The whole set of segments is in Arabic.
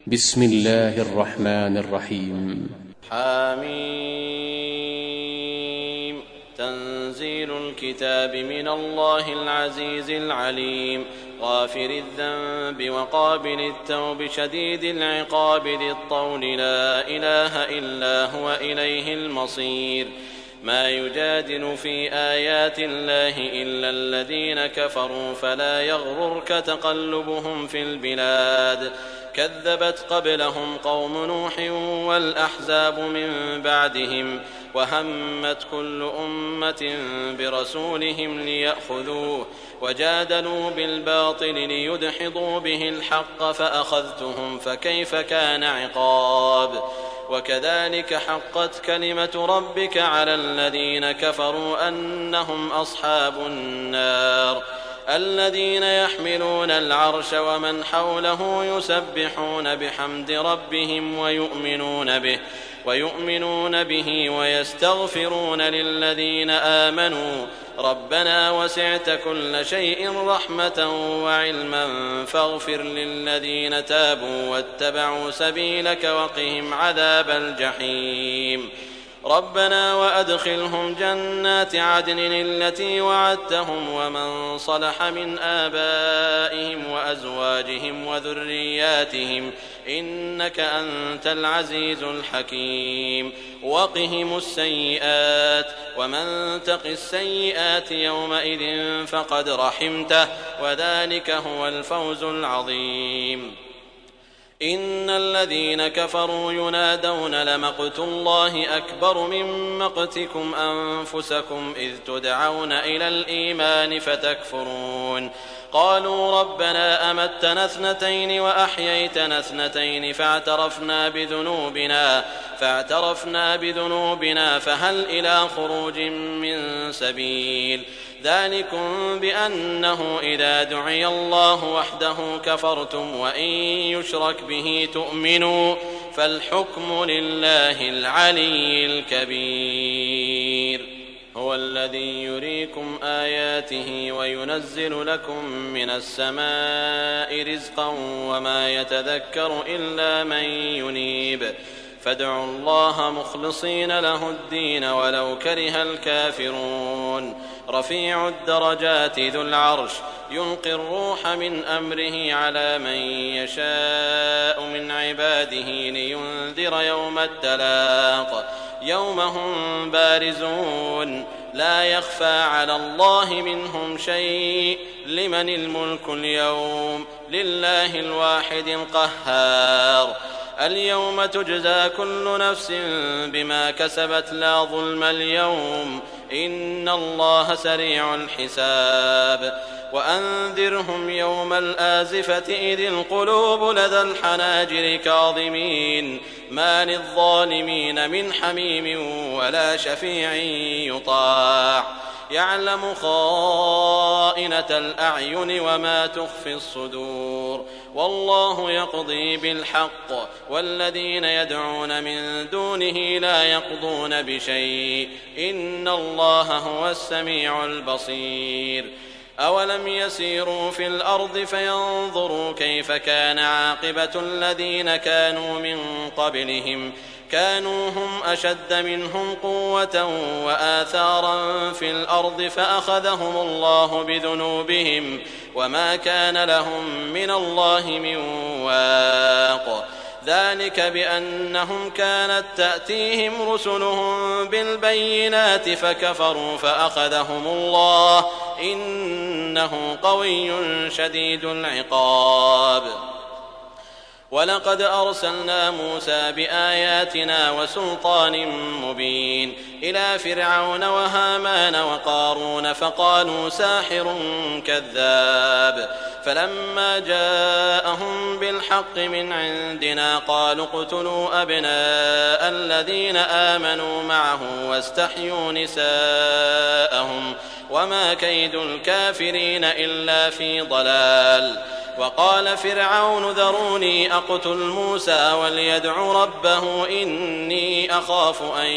بسم الله الرحمن الرحيم. حميم. تنزيل الكتاب من الله العزيز العليم، غافر الذنب وقابل التوب شديد العقاب ذي الطول، لا إله إلا هو إليه المصير. ما يجادل في آيات الله إلا الذين كفروا، فلا يغررك تقلبهم في البلاد. كذبت قبلهم قوم نوح والأحزاب من بعدهم، وهمت كل أمة برسولهم ليأخذوه، وجادلوا بالباطل ليدحضوا به الحق، فأخذتهم فكيف كان عقاب. وكذلك حقت كلمة ربك على الذين كفروا أنهم أصحاب النار. الذين يحملون العرش ومن حوله يسبحون بحمد ربهم ويؤمنون به ويستغفرون للذين آمنوا ربنا وسعت كل شيء رحمة وعلما فاغفر للذين تابوا واتبعوا سبيلك وقهم عذاب الجحيم. ربنا وأدخلهم جنات عدن التي وعدتهم ومن صلح من آبائهم وأزواجهم وذرياتهم إنك أنت العزيز الحكيم. وقهم السيئات، ومن تق السيئات يومئذ فقد رحمته، وذلك هو الفوز العظيم. إن الذين كفروا ينادون لمقت الله أكبر من مقتكم أنفسكم إذ تدعون إلى الإيمان فتكفرون. قالوا ربنا أمتنا اثنتين وأحييتنا اثنتين فاعترفنا بذنوبنا فهل إلى خروج من سبيل. ذلكم بأنه إذا دعي الله وحده كفرتم وإن يشرك به تؤمنوا، فالحكم لله العلي الكبير. هو الذي يريكم آياته وينزل لكم من السماء رزقا وما يتذكر إلا من ينيب. فادعوا الله مخلصين له الدين ولو كره الكافرون. رفيع الدرجات ذو العرش يلقي الروح من أمره على من يشاء من عباده لينذر يوم التلاق، يوم هم بارزون لا يخفى على الله منهم شيء. لمن الملك اليوم؟ لله الواحد القهار. اليوم تجزى كل نفس بما كسبت لا ظلم اليوم، إن الله سريع الحساب. وأنذرهم يوم الآزفة إذ القلوب لدى الحناجر كاظمين، ما للظالمين من حميم ولا شفيع يطاع. يعلم خائنة الأعين وما تخفي الصدور، والله يقضي بالحق، والذين يدعون من دونه لا يقضون بشيء، إن الله هو السميع البصير. أولم يسيروا في الأرض فينظروا كيف كان عاقبة الذين كانوا من قبلهم، كانوا هم أشد منهم قوة وآثارا في الأرض فأخذهم الله بذنوبهم وما كان لهم من الله من واق. ذلك بأنهم كانت تأتيهم رسلهم بالبينات فكفروا فأخذهم الله، إنه قوي شديد العقاب. ولقد أرسلنا موسى بآياتنا وسلطان مبين إلى فرعون وهامان وقارون فقالوا ساحر كذاب. فلما جاءهم بالحق من عندنا قالوا اقتلوا أبناء الذين آمنوا معه واستحيوا نساءهم وما كيد الكافرين إلا في ضلال. وقال فرعون ذروني أقتل موسى وليدع ربه إني أخاف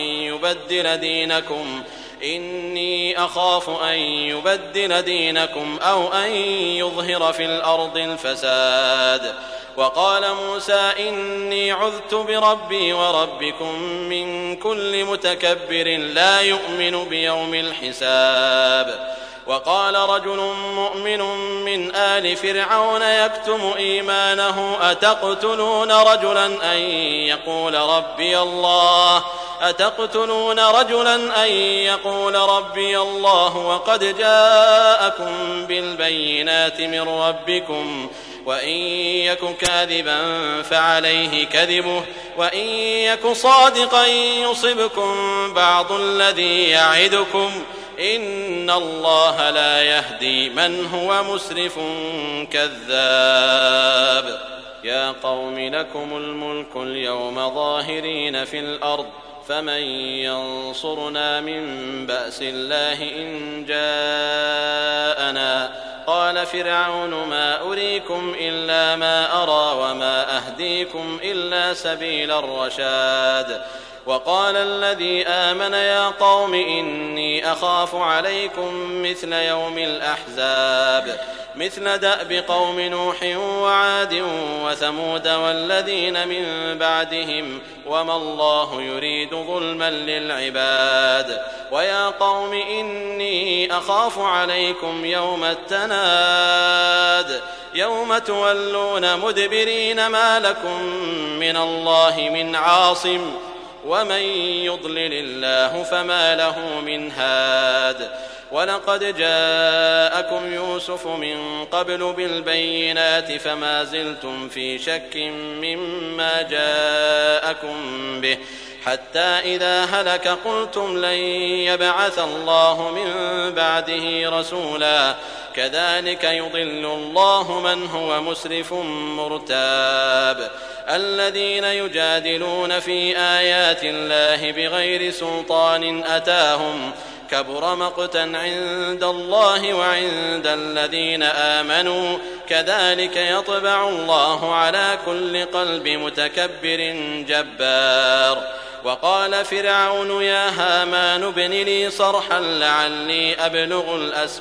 أن يبدل دينكم أو أن يظهر في الأرض الفساد. وقال موسى إني عذت بربي وربكم من كل متكبر لا يؤمن بيوم الحساب. وقال رجل مؤمن من آل فرعون يكتم إيمانه أتقتلون رجلا أن يقول ربي الله وقد جاءكم بالبينات من ربكم وإن يك كاذبا فعليه كذبه وإن يك صادقا يصبكم بعض الذي يعدكم إن الله لا يهدي من هو مسرف كذاب. يا قوم لكم الملك اليوم ظاهرين في الأرض فمن ينصرنا من بأس الله إن جاءنا. قال فرعون ما أريكم إلا ما أرى وما أهديكم إلا سبيل الرشاد. وقال الذي آمن يا قوم إني أخاف عليكم مثل يوم الأحزاب مثل دأب قوم نوح وعاد وثمود والذين من بعدهم وما الله يريد ظلما للعباد. ويا قوم إني أخاف عليكم يوم التناد يوم تولون مدبرين ما لكم من الله من عاصم ومن يضلل الله فما له من هاد. ولقد جاءكم يوسف من قبل بالبينات فما زلتم في شك مما جاءكم به حتى إذا هلك قلتم لن يبعث الله من بعده رسولا. كذلك يضل الله من هو مسرف مرتاب. الذين يجادلون في آيات الله بغير سلطان أتاهم كبر مقتا عند الله وعند الذين آمنوا كذلك يطبع الله على كل قلب متكبر جبار. وقال فرعون يا هامان ابن لي صرحا لعلي أبلغ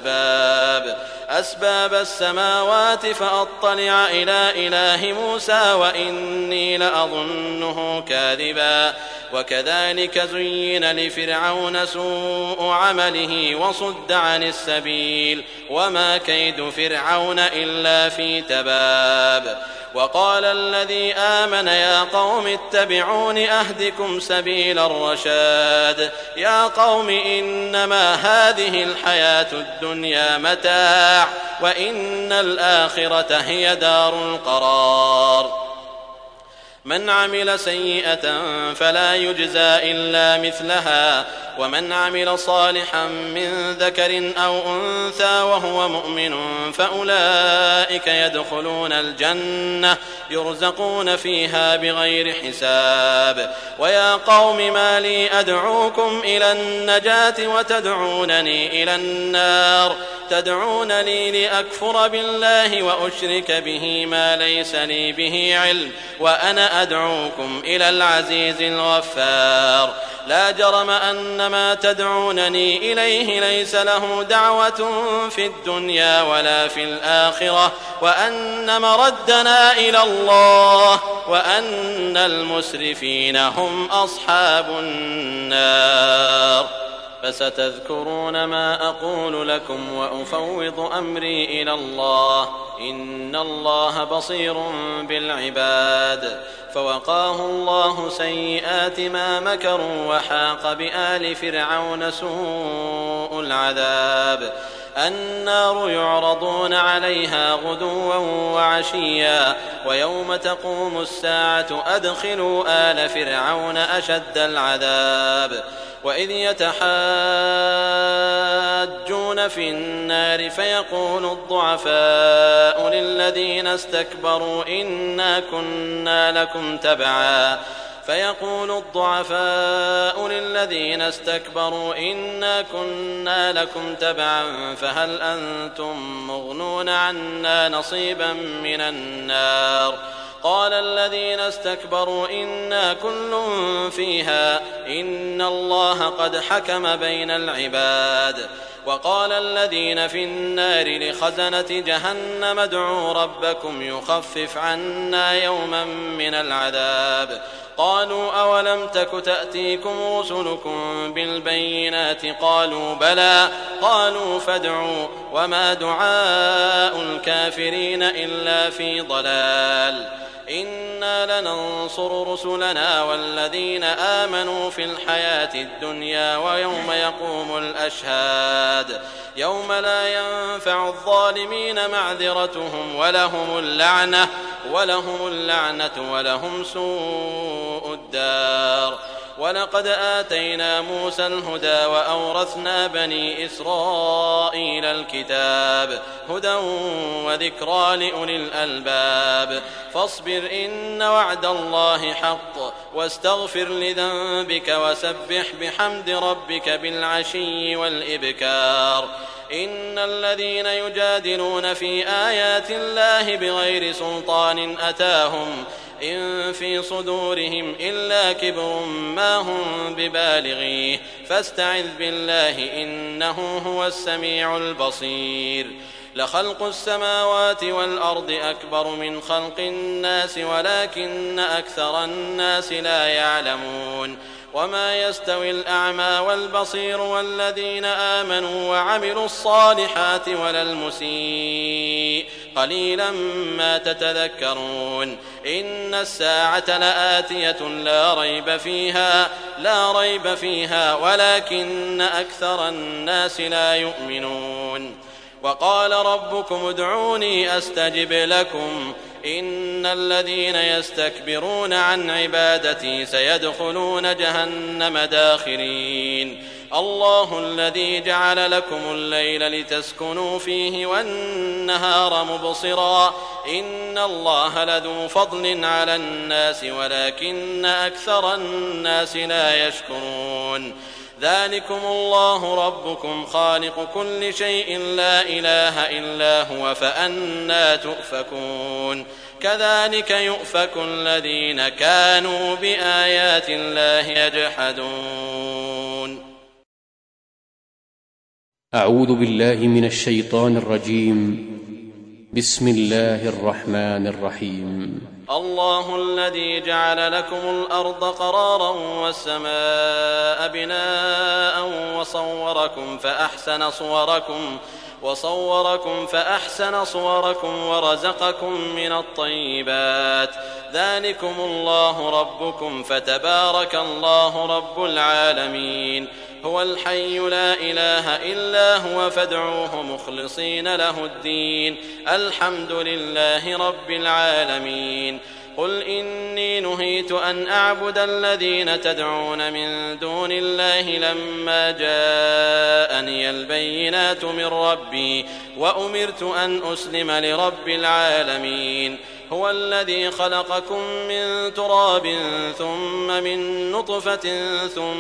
أسباب السماوات فأطلع إلى إله موسى وإني لأظنه كاذبا. وكذلك زين لفرعون سوء عمله وصد عن السبيل وما كيد فرعون إلا في تباب. وقال الذي آمن يا قوم اتبعون أهدكم سبيل الرشاد. يا قوم إنما هذه الحياة الدنيا متاع وإن الآخرة هي دار القرار. من عمل سيئة فلا يجزى إلا مثلها ومن عمل صالحا من ذكر أو أنثى وهو مؤمن فأولئك يدخلون الجنة يرزقون فيها بغير حساب. ويا قوم ما لي أدعوكم إلى النجاة وتدعونني إلى النار تدعونني لأكفر بالله وأشرك به ما ليس لي به علم وأنا أدعوكم إلى العزيز الغفار. لا جرم أن ما تدعونني إليه ليس له دعوة في الدنيا ولا في الآخرة وأن مردنا إلى الله وأن المسرفين هم أصحاب النار. فستذكرون ما أقول لكم وأفوض أمري إلى الله إن الله بصير بالعباد. فوقاه الله سيئات ما مكروا وحاق بآل فرعون سوء العذاب. النار يعرضون عليها غدوا وعشيا ويوم تقوم الساعة أدخلوا آل فرعون أشد العذاب. وإذ يتحاجون في النار فيقول الضعفاء للذين استكبروا إنا كنا لكم تبعا فهل أنتم مغنون عنا نصيبا من النار. قال الذين استكبروا إنا كل فيها إن الله قد حكم بين العباد. وقال الذين في النار لخزنة جهنم ادعوا ربكم يخفف عنا يوما من العذاب قالوا أولم تك تأتيكم رسلكم بالبينات قالوا بلى قالوا فادعوا وما دعاء الكافرين إلا في ضلال إنا لننصر رسلنا والذين آمنوا في الحياة الدنيا ويوم يقوم الأشهاد يوم لا ينفع الظالمين معذرتهم ولهم اللعنة ولهم سوء الدار ولقد آتينا موسى الهدى وأورثنا بني إسرائيل الكتاب هدى وذكرى لأولي الألباب فاصبر إن وعد الله حق واستغفر لذنبك وسبح بحمد ربك بالعشي والإبكار إن الذين يجادلون في آيات الله بغير سلطان أتاهم إن في صدورهم إلا كبر ما هم ببالغيه فاستعذ بالله إنه هو السميع البصير لخلق السماوات والأرض أكبر من خلق الناس ولكن أكثر الناس لا يعلمون وما يستوي الأعمى والبصير والذين آمنوا وعملوا الصالحات ولا المسيء قليلا ما تتذكرون إن الساعة لآتية لا ريب فيها ولكن أكثر الناس لا يؤمنون وقال ربكم ادعوني أستجب لكم إن الذين يستكبرون عن عبادتي سيدخلون جهنم داخرين الله الذي جعل لكم الليل لتسكنوا فيه والنهار مبصرا إن الله لذو فضل على الناس ولكن أكثر الناس لا يشكرون ذلكم الله ربكم خالق كل شيء لا إله إلا هو فأنى تؤفكون كذلك يؤفك الذين كانوا بآيات الله يجحدون أعوذ بالله من الشيطان الرجيم بسم الله الرحمن الرحيم الله الذي جعل لكم الأرض قرارا والسماء بناء وصوركم فأحسن صوركم ورزقكم من الطيبات ذلكم الله ربكم فتبارك الله رب العالمين هو الحي لا إله إلا هو فادعوه مخلصين له الدين الحمد لله رب العالمين قل إني نهيت أن أعبد الذين تدعون من دون الله لما جاءني البينات من ربي وأمرت أن أسلم لرب العالمين هو الذي خلقكم من تراب ثم من نطفة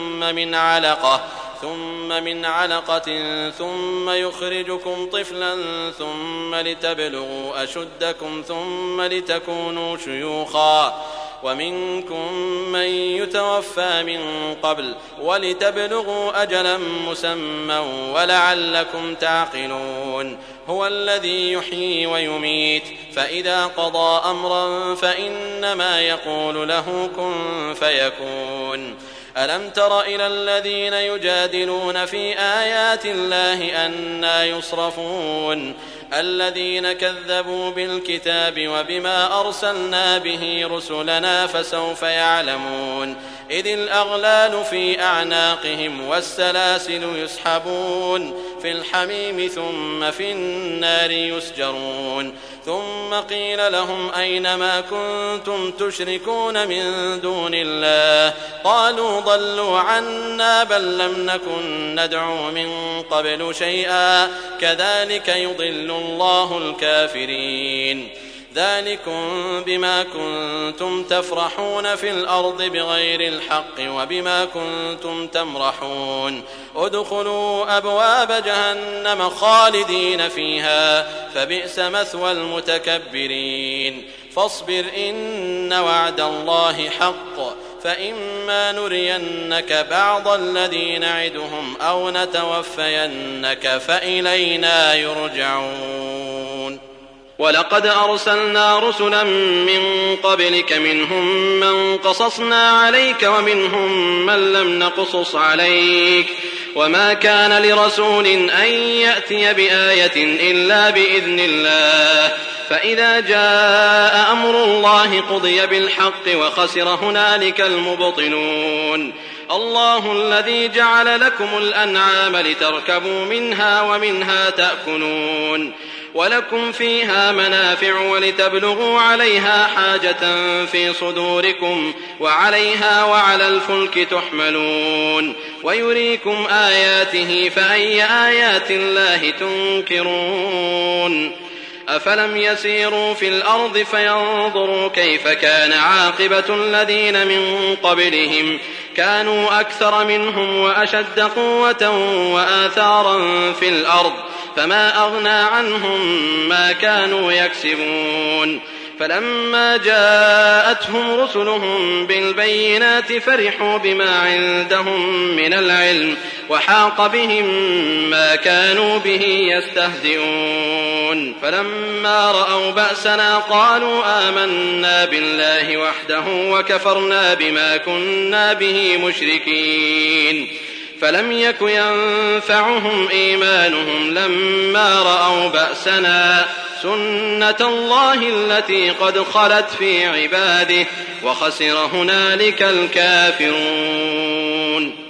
ثم من علقة ثم يخرجكم طفلا ثم لتبلغوا أشدكم ثم لتكونوا شيوخا ومنكم من يتوفى من قبل ولتبلغوا أجلا مسمى ولعلكم تعقلون هو الذي يحيي ويميت فإذا قضى أمرا فإنما يقول له كن فيكون ألم تر إلى الذين يجادلون في آيات الله أنى يصرفون الذين كذبوا بالكتاب وبما أرسلنا به رسلنا فسوف يعلمون إذ الأغلال في أعناقهم والسلاسل يسحبون في الحميم ثم في النار يسجرون ثم قيل لهم أين ما كنتم تشركون من دون الله قالوا ضلوا عنا بل لم نكن ندعو من قبل شيئا كذلك يضل الله الكافرين ذلكم بما كنتم تفرحون في الأرض بغير الحق وبما كنتم تمرحون ادخلوا أبواب جهنم خالدين فيها فبئس مثوى المتكبرين فاصبر إن وعد الله حق فإما نرينك بعض الذي نعدهم أو نتوفينك فإلينا يرجعون. ولقد أرسلنا رسلا من قبلك منهم من قصصنا عليك ومنهم من لم نقصص عليك وما كان لرسول أن يأتي بآية إلا بإذن الله فإذا جاء أمر الله قضي بالحق وخسر هنالك المبطلون. الله الذي جعل لكم الأنعام لتركبوا منها ومنها تأكلون ولكم فيها منافع ولتبلغوا عليها حاجة في صدوركم وعليها وعلى الفلك تحملون ويريكم آياته فأي آيات الله تنكرون. أفلم يسيروا في الأرض فينظروا كيف كان عاقبة الذين من قبلهم كانوا أكثر منهم وأشد قوة وآثارا في الأرض فما أغنى عنهم ما كانوا يكسبون. فلما جاءتهم رسلهم بالبينات فرحوا بما عندهم من العلم وحاق بهم ما كانوا به يستهزئون. فلما رأوا بأسنا قالوا آمنا بالله وحده وكفرنا بما كنا به مشركين. فلم يك ينفعهم إيمانهم لما رأوا بأسنا سنة الله التي قد خلت في عباده وخسر هنالك الكافرون.